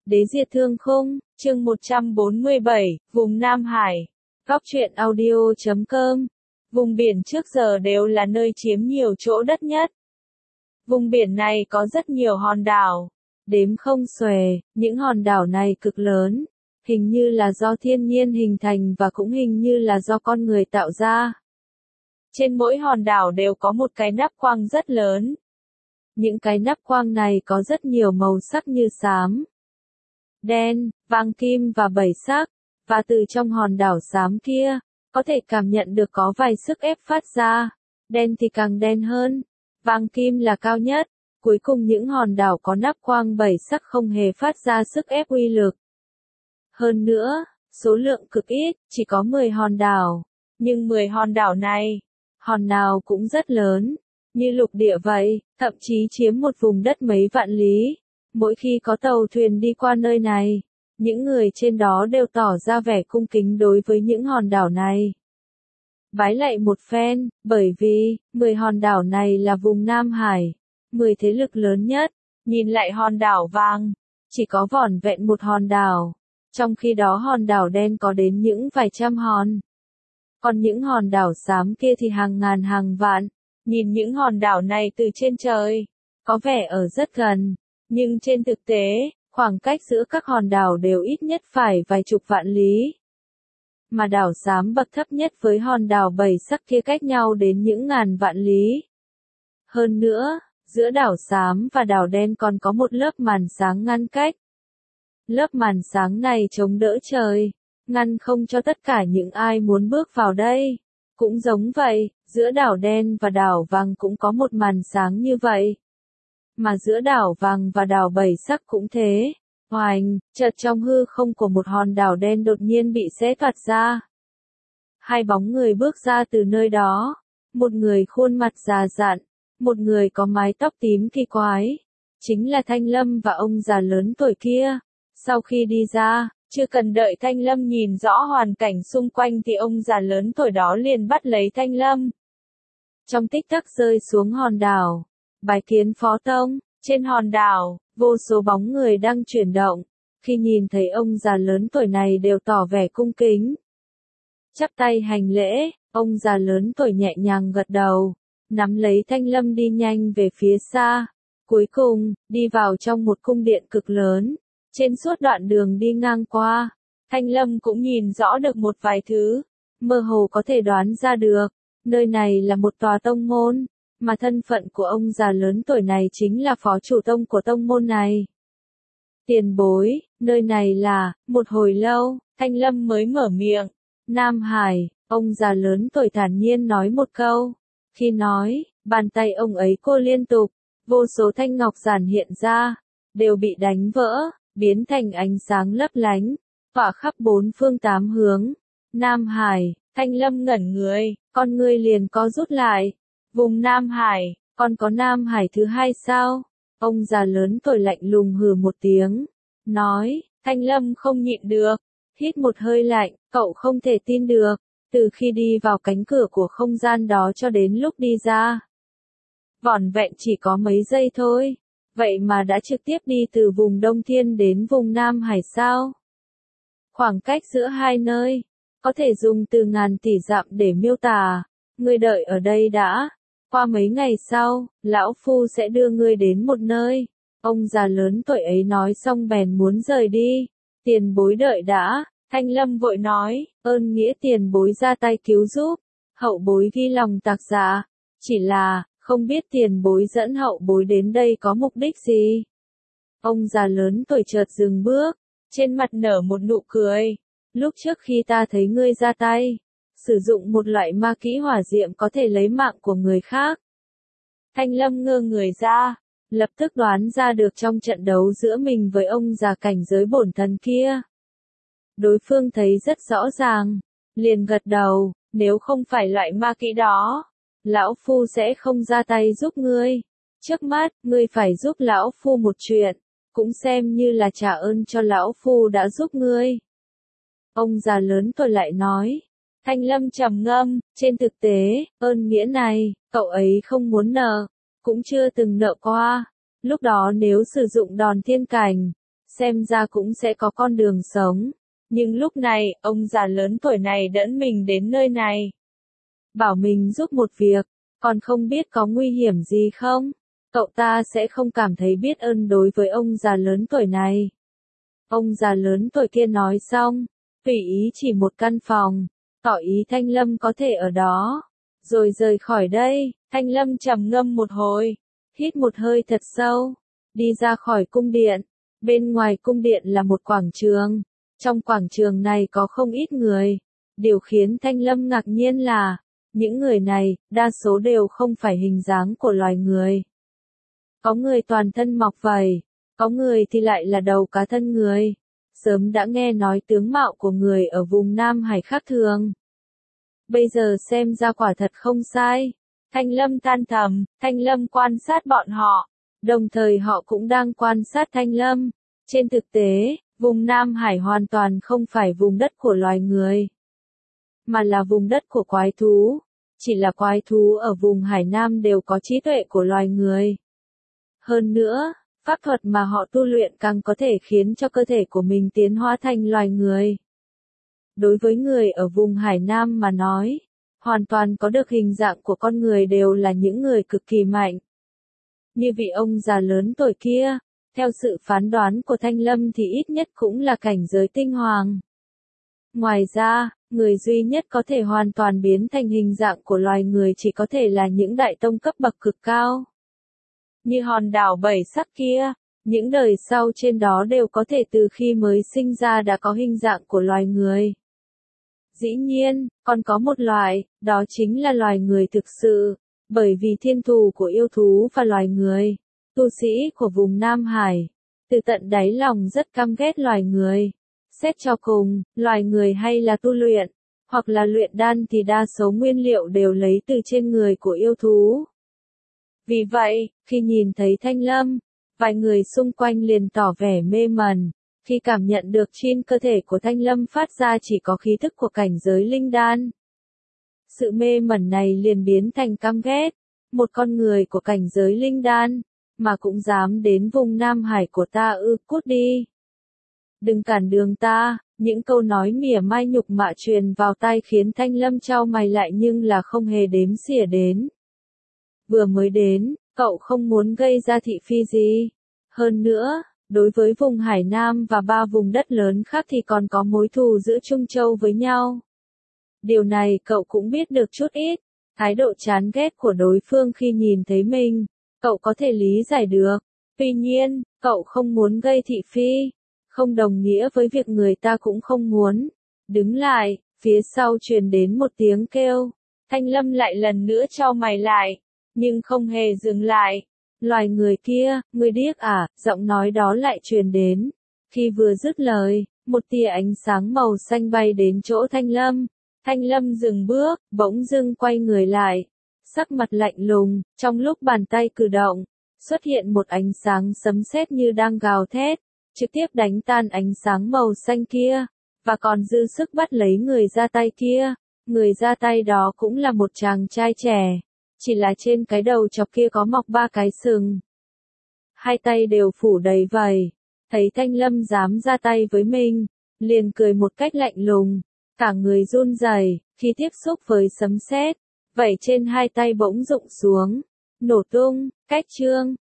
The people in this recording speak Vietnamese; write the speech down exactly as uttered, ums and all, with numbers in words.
Đế diệt thương khung, chương một trăm bốn mươi bảy, vùng Nam Hải. Góc truyện audio chấm com. Vùng biển trước giờ đều là nơi chiếm nhiều chỗ đất nhất. Vùng biển này có rất nhiều hòn đảo, đếm không xuể, những hòn đảo này cực lớn, hình như là do thiên nhiên hình thành và cũng hình như là do con người tạo ra. Trên mỗi hòn đảo đều có một cái nắp quang rất lớn. Những cái nắp quang này có rất nhiều màu sắc như xám, đen, vàng kim và bảy sắc, và từ trong hòn đảo xám kia, có thể cảm nhận được có vài sức ép phát ra, đen thì càng đen hơn, vàng kim là cao nhất, cuối cùng những hòn đảo có nắp quang bảy sắc không hề phát ra sức ép uy lực. Hơn nữa, số lượng cực ít, chỉ có mười hòn đảo, nhưng mười hòn đảo này, hòn nào cũng rất lớn, như lục địa vậy, thậm chí chiếm một vùng đất mấy vạn lý. Mỗi khi có tàu thuyền đi qua nơi này, những người trên đó đều tỏ ra vẻ cung kính đối với những hòn đảo này. Bái lạy một phen, bởi vì, mười hòn đảo này là vùng Nam Hải, mười thế lực lớn nhất, nhìn lại hòn đảo vàng, chỉ có vỏn vẹn một hòn đảo, trong khi đó hòn đảo đen có đến những vài trăm hòn. Còn những hòn đảo xám kia thì hàng ngàn hàng vạn, nhìn những hòn đảo này từ trên trời, có vẻ ở rất gần. Nhưng trên thực tế, khoảng cách giữa các hòn đảo đều ít nhất phải vài chục vạn lý. Mà đảo xám bậc thấp nhất với hòn đảo bảy sắc kia cách nhau đến những ngàn vạn lý. Hơn nữa, giữa đảo xám và đảo đen còn có một lớp màn sáng ngăn cách. Lớp màn sáng này chống đỡ trời, ngăn không cho tất cả những ai muốn bước vào đây. Cũng giống vậy, giữa đảo đen và đảo vàng cũng có một màn sáng như vậy. Mà giữa đảo vàng và đảo bảy sắc cũng thế. Oành, chợt trong hư không của một hòn đảo đen đột nhiên bị xé toạc ra. Hai bóng người bước ra từ nơi đó. Một người khuôn mặt già dặn, một người có mái tóc tím kỳ quái. Chính là Thanh Lâm và ông già lớn tuổi kia. Sau khi đi ra, chưa cần đợi Thanh Lâm nhìn rõ hoàn cảnh xung quanh thì ông già lớn tuổi đó liền bắt lấy Thanh Lâm. Trong tích tắc rơi xuống hòn đảo. Bái kiến Phó Tông, trên hòn đảo, vô số bóng người đang chuyển động, khi nhìn thấy ông già lớn tuổi này đều tỏ vẻ cung kính. Chắp tay hành lễ, ông già lớn tuổi nhẹ nhàng gật đầu, nắm lấy Thanh Lâm đi nhanh về phía xa, cuối cùng, đi vào trong một cung điện cực lớn, trên suốt đoạn đường đi ngang qua, Thanh Lâm cũng nhìn rõ được một vài thứ, mơ hồ có thể đoán ra được, nơi này là một tòa tông môn. Mà thân phận của ông già lớn tuổi này chính là phó chủ tông của tông môn này. Tiền bối, nơi này là, một hồi lâu, Thanh Lâm mới mở miệng. Nam Hải, ông già lớn tuổi thản nhiên nói một câu. Khi nói, bàn tay ông ấy cô liên tục, vô số thanh ngọc giản hiện ra, đều bị đánh vỡ, biến thành ánh sáng lấp lánh, tỏa khắp bốn phương tám hướng. Nam Hải, Thanh Lâm ngẩn người, con ngươi liền co rút lại. Vùng Nam Hải, còn có Nam Hải thứ hai sao? Ông già lớn tuổi lạnh lùng hừ một tiếng, nói, Thanh Lâm không nhịn được, hít một hơi lạnh, cậu không thể tin được, từ khi đi vào cánh cửa của không gian đó cho đến lúc đi ra. Vỏn vẹn chỉ có mấy giây thôi, vậy mà đã trực tiếp đi từ vùng Đông Thiên đến vùng Nam Hải sao? Khoảng cách giữa hai nơi, có thể dùng từ ngàn tỷ dặm để miêu tả, ngươi đợi ở đây đã. Qua mấy ngày sau, lão phu sẽ đưa ngươi đến một nơi. Ông già lớn tuổi ấy nói xong bèn muốn rời đi. Tiền bối đợi đã, Thanh Lâm vội nói, ơn nghĩa tiền bối ra tay cứu giúp. Hậu bối ghi lòng tạc dạ. Chỉ là, không biết tiền bối dẫn hậu bối đến đây có mục đích gì. Ông già lớn tuổi chợt dừng bước, trên mặt nở một nụ cười. Lúc trước khi ta thấy ngươi ra tay, sử dụng một loại ma kỹ hỏa diệm có thể lấy mạng của người khác. Thanh Lâm ngơ người ra, lập tức đoán ra được trong trận đấu giữa mình với ông già cảnh giới bổn thần kia. Đối phương thấy rất rõ ràng, liền gật đầu, nếu không phải loại ma kỹ đó, lão phu sẽ không ra tay giúp ngươi. Trước mắt, ngươi phải giúp lão phu một chuyện, cũng xem như là trả ơn cho lão phu đã giúp ngươi. Ông già lớn tuổi lại nói. Thanh Lâm trầm ngâm, trên thực tế, ơn nghĩa này, cậu ấy không muốn nợ, cũng chưa từng nợ qua. Lúc đó nếu sử dụng đòn thiên cảnh, xem ra cũng sẽ có con đường sống. Nhưng lúc này, ông già lớn tuổi này dẫn mình đến nơi này. Bảo mình giúp một việc, còn không biết có nguy hiểm gì không? Cậu ta sẽ không cảm thấy biết ơn đối với ông già lớn tuổi này. Ông già lớn tuổi kia nói xong, tùy ý chỉ một căn phòng, tỏ ý Thanh Lâm có thể ở đó, rồi rời khỏi đây. Thanh Lâm trầm ngâm một hồi, hít một hơi thật sâu, đi ra khỏi cung điện. Bên ngoài cung điện là một quảng trường, trong quảng trường này có không ít người. Điều khiến Thanh Lâm ngạc nhiên là, những người này, đa số đều không phải hình dáng của loài người. Có người toàn thân mọc vảy, có người thì lại là đầu cá thân người. Sớm đã nghe nói tướng mạo của người ở vùng Nam Hải khác thường. Bây giờ xem ra quả thật không sai. Thanh Lâm than thầm, Thanh Lâm quan sát bọn họ, đồng thời họ cũng đang quan sát Thanh Lâm. Trên thực tế, vùng Nam Hải hoàn toàn không phải vùng đất của loài người, mà là vùng đất của quái thú. Chỉ là quái thú ở vùng Hải Nam đều có trí tuệ của loài người. Hơn nữa, pháp thuật mà họ tu luyện càng có thể khiến cho cơ thể của mình tiến hóa thành loài người. Đối với người ở vùng Hải Nam mà nói, hoàn toàn có được hình dạng của con người đều là những người cực kỳ mạnh. Như vị ông già lớn tuổi kia, theo sự phán đoán của Thanh Lâm thì ít nhất cũng là cảnh giới tinh hoàng. Ngoài ra, người duy nhất có thể hoàn toàn biến thành hình dạng của loài người chỉ có thể là những đại tông cấp bậc cực cao. Như hòn đảo bảy sắc kia, những đời sau trên đó đều có thể từ khi mới sinh ra đã có hình dạng của loài người. Dĩ nhiên, còn có một loài, đó chính là loài người thực sự, bởi vì thiên thù của yêu thú và loài người, tu sĩ của vùng Nam Hải, từ tận đáy lòng rất căm ghét loài người. Xét cho cùng, loài người hay là tu luyện, hoặc là luyện đan thì đa số nguyên liệu đều lấy từ trên người của yêu thú. Vì vậy, khi nhìn thấy Thanh Lâm, vài người xung quanh liền tỏ vẻ mê mẩn, khi cảm nhận được trên cơ thể của Thanh Lâm phát ra chỉ có khí thức của cảnh giới linh đan. Sự mê mẩn này liền biến thành căm ghét, một con người của cảnh giới linh đan, mà cũng dám đến vùng Nam Hải của ta ư, cút đi. Đừng cản đường ta, những câu nói mỉa mai nhục mạ truyền vào tai khiến Thanh Lâm chau mày lại nhưng là không hề đếm xỉa đến. Vừa mới đến, cậu không muốn gây ra thị phi gì. Hơn nữa, đối với vùng Hải Nam và ba vùng đất lớn khác thì còn có mối thù giữa Trung Châu với nhau. Điều này cậu cũng biết được chút ít. Thái độ chán ghét của đối phương khi nhìn thấy mình, cậu có thể lý giải được. Tuy nhiên, cậu không muốn gây thị phi, không đồng nghĩa với việc người ta cũng không muốn. Đứng lại, phía sau truyền đến một tiếng kêu. Thanh Lâm lại lần nữa chau mày lại, nhưng không hề dừng lại. Loài người kia, ngươi điếc à, giọng nói đó lại truyền đến. Khi vừa dứt lời, một tia ánh sáng màu xanh bay đến chỗ Thanh Lâm. Thanh Lâm dừng bước, bỗng dưng quay người lại. Sắc mặt lạnh lùng, trong lúc bàn tay cử động, xuất hiện một ánh sáng sấm sét như đang gào thét, trực tiếp đánh tan ánh sáng màu xanh kia, và còn dư sức bắt lấy người ra tay kia. Người ra tay đó cũng là một chàng trai trẻ, chỉ là trên cái đầu chọc kia có mọc ba cái sừng. Hai tay đều phủ đầy vảy, thấy Thanh Lâm dám ra tay với mình, liền cười một cách lạnh lùng, cả người run rẩy khi tiếp xúc với sấm sét, vảy trên hai tay bỗng rụng xuống, nổ tung, cách chương.